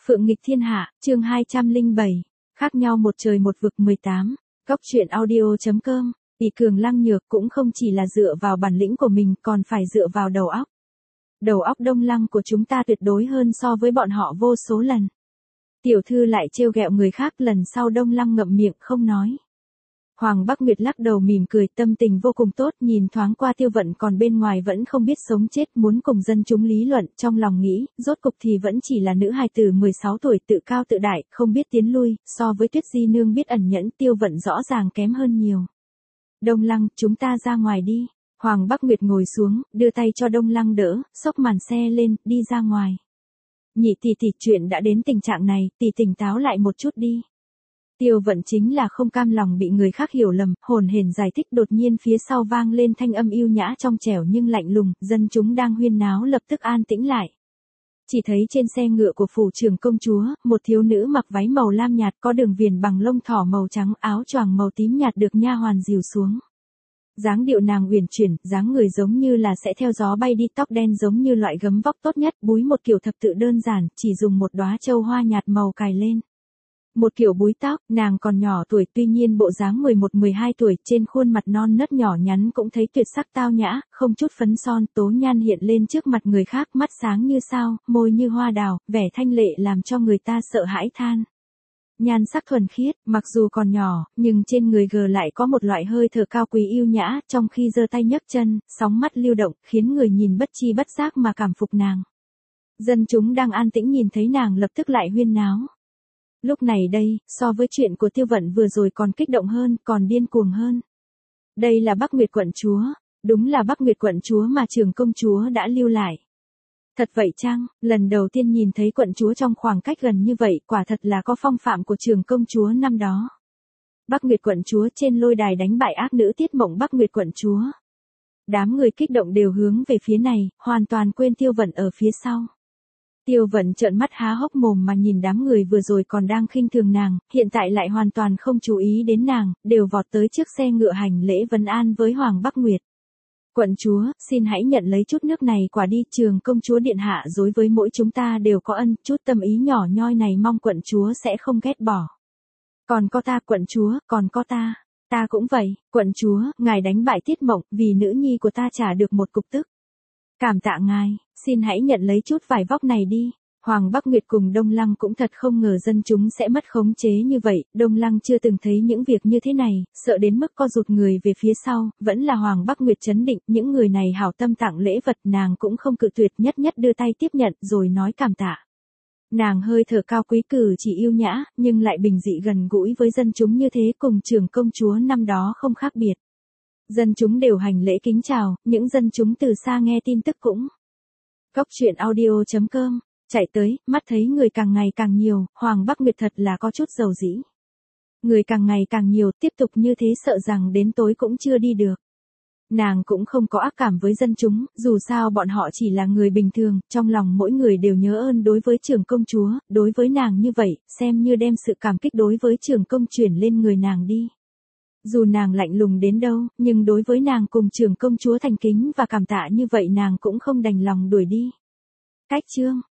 Phượng nghịch thiên hạ, chương 207. Khác nhau một trời một vực 18. Cóc truyện audio.com. Tỷ Cường Lăng Nhược cũng không chỉ là dựa vào bản lĩnh của mình còn phải dựa vào đầu óc. Đầu óc Đông Lăng của chúng ta tuyệt đối hơn so với bọn họ vô số lần. Tiểu thư lại trêu ghẹo người khác, lần sau Đông Lăng ngậm miệng không nói. Hoàng Bắc Nguyệt lắc đầu mỉm cười, tâm tình vô cùng tốt, nhìn thoáng qua Tiêu Vận còn bên ngoài vẫn không biết sống chết muốn cùng dân chúng lý luận, trong lòng nghĩ, rốt cục thì vẫn chỉ là nữ hài tử 16 tuổi tự cao tự đại, không biết tiến lui, so với Tuyết Di Nương biết ẩn nhẫn, Tiêu Vận rõ ràng kém hơn nhiều. Đông Lăng, chúng ta ra ngoài đi. Hoàng Bắc Nguyệt ngồi xuống, đưa tay cho Đông Lăng đỡ, xốc màn xe lên, đi ra ngoài. Nhị tỷ tỷ, chuyện đã đến tình trạng này, tỷ tỉnh táo lại một chút đi. Tiêu Vận chính là không cam lòng bị người khác hiểu lầm, hồn hển giải thích, đột nhiên phía sau vang lên thanh âm yêu nhã trong trẻo nhưng lạnh lùng, dân chúng đang huyên náo lập tức an tĩnh lại. Chỉ thấy trên xe ngựa của phủ trưởng công chúa, một thiếu nữ mặc váy màu lam nhạt có đường viền bằng lông thỏ màu trắng, áo choàng màu tím nhạt được nha hoàn dìu xuống. Dáng điệu nàng uyển chuyển, dáng người giống như là sẽ theo gió bay đi, tóc đen giống như loại gấm vóc tốt nhất, búi một kiểu thập tự đơn giản, chỉ dùng một đóa châu hoa nhạt màu cài lên. Một kiểu búi tóc, nàng còn nhỏ tuổi, tuy nhiên bộ dáng 11-12 tuổi, trên khuôn mặt non nớt nhỏ nhắn cũng thấy tuyệt sắc tao nhã, không chút phấn son, tố nhan hiện lên trước mặt người khác, mắt sáng như sao, môi như hoa đào, vẻ thanh lệ làm cho người ta sợ hãi than. Nhan sắc thuần khiết, mặc dù còn nhỏ, nhưng trên người gờ lại có một loại hơi thở cao quý yêu nhã, trong khi giơ tay nhấc chân, sóng mắt lưu động, khiến người nhìn bất chi bất giác mà cảm phục nàng. Dân chúng đang an tĩnh nhìn thấy nàng lập tức lại huyên náo. Lúc này đây, so với chuyện của Tiêu Vận vừa rồi còn kích động hơn, còn điên cuồng hơn. Đây là Bắc Nguyệt quận chúa, đúng là Bắc Nguyệt quận chúa mà trưởng công chúa đã lưu lại. Thật vậy chăng, lần đầu tiên nhìn thấy quận chúa trong khoảng cách gần như vậy, quả thật là có phong phạm của trưởng công chúa năm đó. Bắc Nguyệt quận chúa trên lôi đài đánh bại ác nữ Tiết Mộng Bắc Nguyệt quận chúa. Đám người kích động đều hướng về phía này, hoàn toàn quên Tiêu Vận ở phía sau. Tiêu Vận trợn mắt há hốc mồm mà nhìn đám người vừa rồi còn đang khinh thường nàng, hiện tại lại hoàn toàn không chú ý đến nàng, đều vọt tới trước xe ngựa hành lễ vấn an với Hoàng Bắc Nguyệt. Quận chúa, xin hãy nhận lấy chút nước này quả đi, trường công chúa điện hạ đối với mỗi chúng ta đều có ân, chút tâm ý nhỏ nhoi này mong quận chúa sẽ không ghét bỏ. Còn có ta quận chúa, còn có ta cũng vậy, quận chúa, ngài đánh bại Tiết Mộng, vì nữ nhi của ta trả được một cục tức. Cảm tạ ngài, xin hãy nhận lấy chút vải vóc này đi. Hoàng Bắc Nguyệt cùng Đông Lăng cũng thật không ngờ dân chúng sẽ mất khống chế như vậy, Đông Lăng chưa từng thấy những việc như thế này, sợ đến mức co rụt người về phía sau, vẫn là Hoàng Bắc Nguyệt trấn định, những người này hảo tâm tặng lễ vật, nàng cũng không cự tuyệt, nhất nhất đưa tay tiếp nhận rồi nói cảm tạ. Nàng hơi thở cao quý, cử chỉ yêu nhã, nhưng lại bình dị gần gũi với dân chúng như thế, cùng trưởng công chúa năm đó không khác biệt. Dân chúng đều hành lễ kính chào, những dân chúng từ xa nghe tin tức cũng. Cóc truyện audio.com. Chạy tới, mắt thấy người càng ngày càng nhiều, Hoàng Bắc Nguyệt thật là có chút dầu dĩ. Người càng ngày càng nhiều, tiếp tục như thế sợ rằng đến tối cũng chưa đi được. Nàng cũng không có ác cảm với dân chúng, dù sao bọn họ chỉ là người bình thường, trong lòng mỗi người đều nhớ ơn đối với trưởng công chúa, đối với nàng như vậy, xem như đem sự cảm kích đối với trưởng công chuyển lên người nàng đi. Dù nàng lạnh lùng đến đâu, nhưng đối với nàng cùng trưởng công chúa thành kính và cảm tạ như vậy nàng cũng không đành lòng đuổi đi. Cách chương.